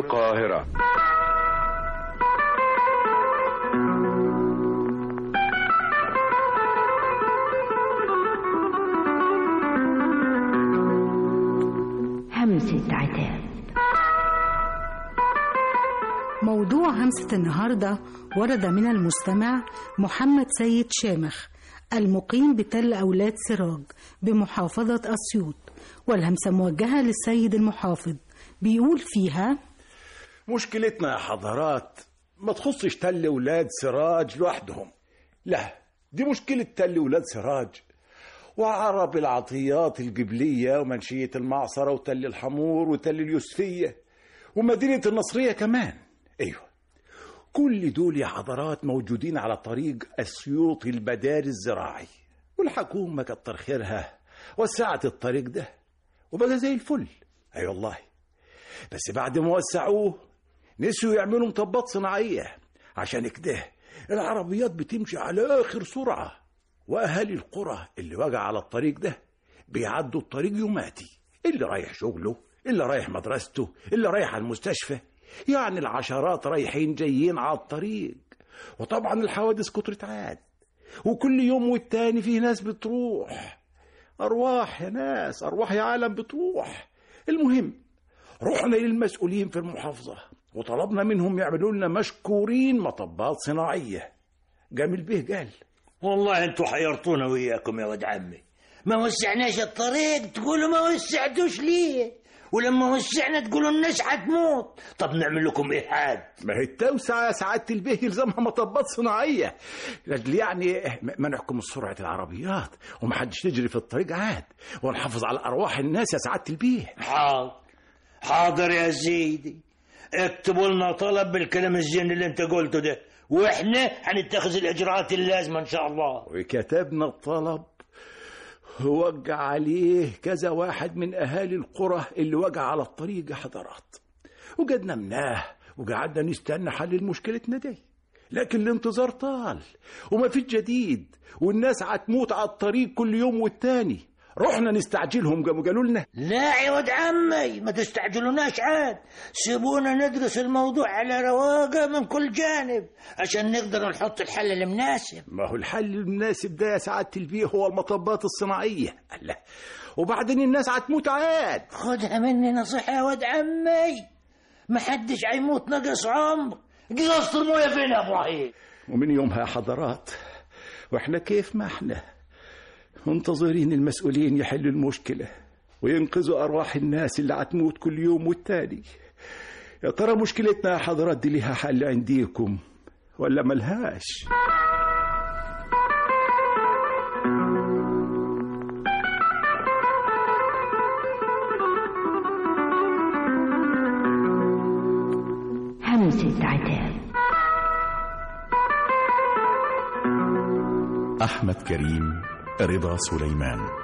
القاهرة. همسة عتاب. موضوع همسة النهاردة ورد من المستمع محمد سيد شامخ المقيم بتل أولاد سراج بمحافظة أسيوط، والهمسة موجهة للسيد المحافظ. بيقول فيها: مشكلتنا يا حضرات ما تخصش تل أولاد سراج لوحدهم، لا، دي مشكلة تل أولاد سراج وعرب العطيات الجبلية ومنشية المعصرة وتل الحمور وتل اليوسفية ومدينة النصرية كمان. ايوه، كل دول يا حضرات موجودين على طريق أسيوط البداري الزراعي، والحكومة كتر خيرها وسعت الطريق ده وبقى زي الفل. اي والله، بس بعد ما وسعوه نسيوا يعملوا مطبات صناعية، عشان كده العربيات بتمشي على آخر سرعة، وأهالي القرى اللي وقع على الطريق ده بيعدوا الطريق يوماتي، اللي رايح شغله، اللي رايح مدرسته، اللي رايح على المستشفى، يعني العشرات رايحين جايين على الطريق. وطبعا الحوادث كترت عاد، وكل يوم والتاني فيه ناس بتروح، أرواح يا ناس، أرواح يا عالم بتروح. المهم رحنا للمسؤولين في المحافظة وطلبنا منهم يعملوا لنا مشكورين مطبات صناعية. جامل بيه قال: والله انتوا حيرتونا وياكم يا ولد عمي، ما وسعناش الطريق تقولوا ما وسعتوش ليه، ولما وسعنا تقولوا الناس حتموت. طب نعمل لكم ايه حاد؟ ما هي التوسعة يا سعادة البيه يلزمها مطبات صناعية، لاجل يعني ما نحكم سرعة العربيات ومحدش يجري في الطريق عاد، ونحافظ على أرواح الناس يا سعادة البيه. حاضر يا سيدي، اكتبوا لنا طلب بالكلام الزين اللي انت قلته ده، واحنا هنتخذ الاجراءات اللازمه ان شاء الله. وكتبنا الطلب ووقع عليه كذا واحد من اهالي القرى اللي وقع على الطريق يا حضرات، وقدنا مناه وقعدنا نستنى حل مشكلتنا دي، لكن الانتظار طال وما في جديد، والناس هتموت على الطريق كل يوم والتاني. رحنا نستعجلهم قالوا لنا: لا يا ود عمي، ما تستعجلوناش عاد، سيبونا ندرس الموضوع على رواقه من كل جانب عشان نقدر نحط الحل المناسب. ما هو الحل المناسب ده يا سعادة البيه هو المطبات الصناعية. الله، وبعدين الناس هتموت عاد. خدها مني نصيحة يا ود عمي، ما حدش هيموت نقص عمر. قصص المويه فين يا ابراهيم؟ ومن يومها يا حضرات واحنا كيف ما احنا منتظرين المسؤولين يحلوا المشكلة وينقذوا أرواح الناس اللي هتموت كل يوم والتاني. يا ترى مشكلتنا يا حضرات دي ليها حل عنديكم ولا ملهاش؟ همسة عتاب. أحمد كريم، رضا سليمان.